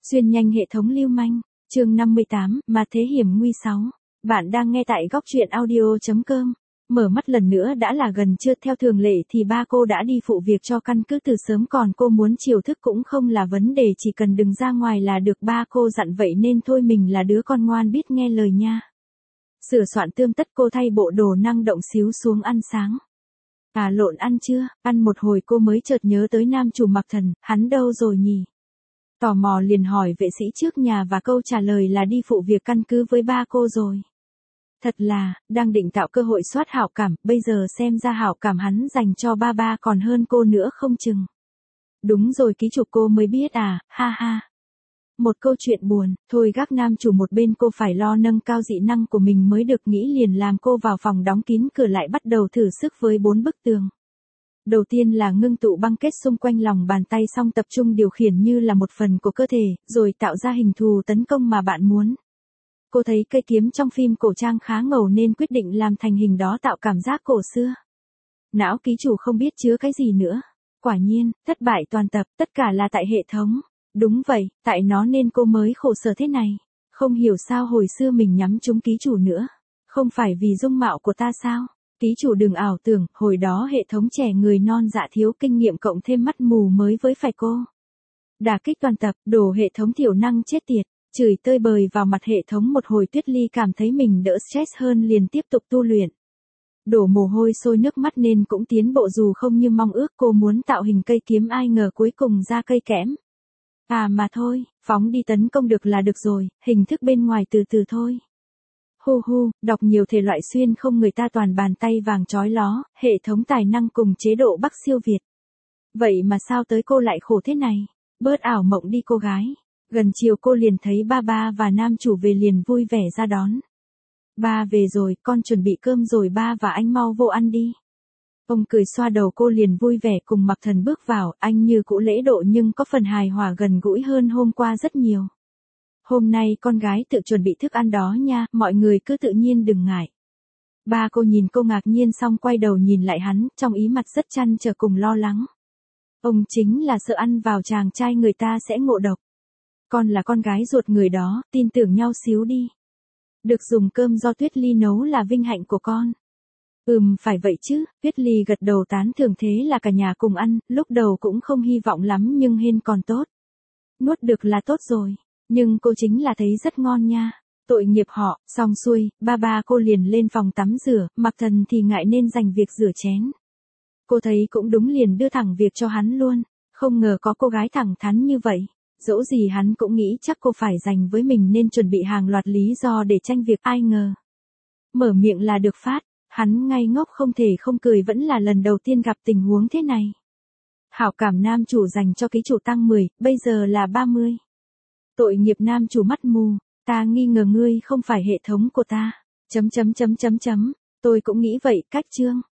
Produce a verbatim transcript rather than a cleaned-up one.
Xuyên nhanh hệ thống lưu manh, chương năm mươi tám, mà thế hiểm nguy sáu. Bạn đang nghe tại góc truyện audio chấm com. Mở mắt lần nữa đã là gần trưa, theo thường lệ thì ba cô đã đi phụ việc cho căn cứ từ sớm, còn cô muốn chiều thức cũng không là vấn đề, chỉ cần đừng ra ngoài là được, ba cô dặn vậy nên thôi mình là đứa con ngoan biết nghe lời nha. Sửa soạn tươm tất cô thay bộ đồ năng động xíu xuống ăn sáng. À lộn, ăn chưa, ăn một hồi cô mới chợt nhớ tới nam chủ Mạc Thần, hắn đâu rồi nhỉ? Tò mò liền hỏi vệ sĩ trước nhà và câu trả lời là đi phụ việc căn cứ với ba cô rồi. Thật là, đang định tạo cơ hội soát hảo cảm, bây giờ xem ra hảo cảm hắn dành cho ba ba còn hơn cô nữa không chừng. Đúng rồi, ký chủ cô mới biết à, ha ha. Một câu chuyện buồn, thôi gác nam chủ một bên, cô phải lo nâng cao dị năng của mình mới được, nghĩ liền làm cô vào phòng đóng kín cửa lại bắt đầu thử sức với bốn bức tường. Đầu tiên là ngưng tụ băng kết xung quanh lòng bàn tay, xong tập trung điều khiển như là một phần của cơ thể, rồi tạo ra hình thù tấn công mà bạn muốn. Cô thấy cây kiếm trong phim cổ trang khá ngầu nên quyết định làm thành hình đó, tạo cảm giác cổ xưa. Não ký chủ không biết chứa cái gì nữa. Quả nhiên, thất bại toàn tập, tất cả là tại hệ thống. Đúng vậy, tại nó nên cô mới khổ sở thế này. Không hiểu sao hồi xưa mình nhắm trúng ký chủ nữa. Không phải vì dung mạo của ta sao? Ký chủ đừng ảo tưởng, hồi đó hệ thống trẻ người non dạ thiếu kinh nghiệm cộng thêm mắt mù mới với phải cô. Đả kích toàn tập, đổ hệ thống thiểu năng chết tiệt, chửi tơi bời vào mặt hệ thống một hồi, Tuyết Ly cảm thấy mình đỡ stress hơn liền tiếp tục tu luyện. Đổ mồ hôi sôi nước mắt nên cũng tiến bộ dù không như mong ước, cô muốn tạo hình cây kiếm ai ngờ cuối cùng ra cây kẽm. À mà thôi, phóng đi tấn công được là được rồi, hình thức bên ngoài từ từ thôi. Hu hu, đọc nhiều thể loại xuyên không người ta toàn bàn tay vàng chói ló, hệ thống tài năng cùng chế độ Bắc siêu Việt. Vậy mà sao tới cô lại khổ thế này? Bớt ảo mộng đi cô gái. Gần chiều cô liền thấy ba ba và nam chủ về liền vui vẻ ra đón. Ba về rồi, con chuẩn bị cơm rồi ba và anh mau vô ăn đi. Ông cười xoa đầu cô liền vui vẻ cùng Mạc Thần bước vào, anh như cũ lễ độ nhưng có phần hài hòa gần gũi hơn hôm qua rất nhiều. Hôm nay con gái tự chuẩn bị thức ăn đó nha, mọi người cứ tự nhiên đừng ngại. Ba cô nhìn cô ngạc nhiên xong quay đầu nhìn lại hắn, trong ý mặt rất trăn trở cùng lo lắng. Ông chính là sợ ăn vào chàng trai người ta sẽ ngộ độc. Con là con gái ruột người đó, tin tưởng nhau xíu đi. Được dùng cơm do Tuyết Ly nấu là vinh hạnh của con. Ừm, phải vậy chứ, Tuyết Ly gật đầu tán thưởng, thế là cả nhà cùng ăn, lúc đầu cũng không hy vọng lắm nhưng hên còn tốt. Nuốt được là tốt rồi. Nhưng cô chính là thấy rất ngon nha. Tội nghiệp họ, xong xuôi, ba ba cô liền lên phòng tắm rửa, Mạc Thần thì ngại nên dành việc rửa chén. Cô thấy cũng đúng liền đưa thẳng việc cho hắn luôn. Không ngờ có cô gái thẳng thắn như vậy. Dẫu gì hắn cũng nghĩ chắc cô phải dành với mình nên chuẩn bị hàng loạt lý do để tranh việc, ai ngờ. Mở miệng là được phát, hắn ngây ngốc không thể không cười, vẫn là lần đầu tiên gặp tình huống thế này. Hảo cảm nam chủ dành cho ký chủ tăng mười, bây giờ là ba mươi. Tội nghiệp nam chủ mắt mù, ta nghi ngờ ngươi không phải hệ thống của ta. Chấm chấm chấm chấm chấm, tôi cũng nghĩ vậy, cách chương.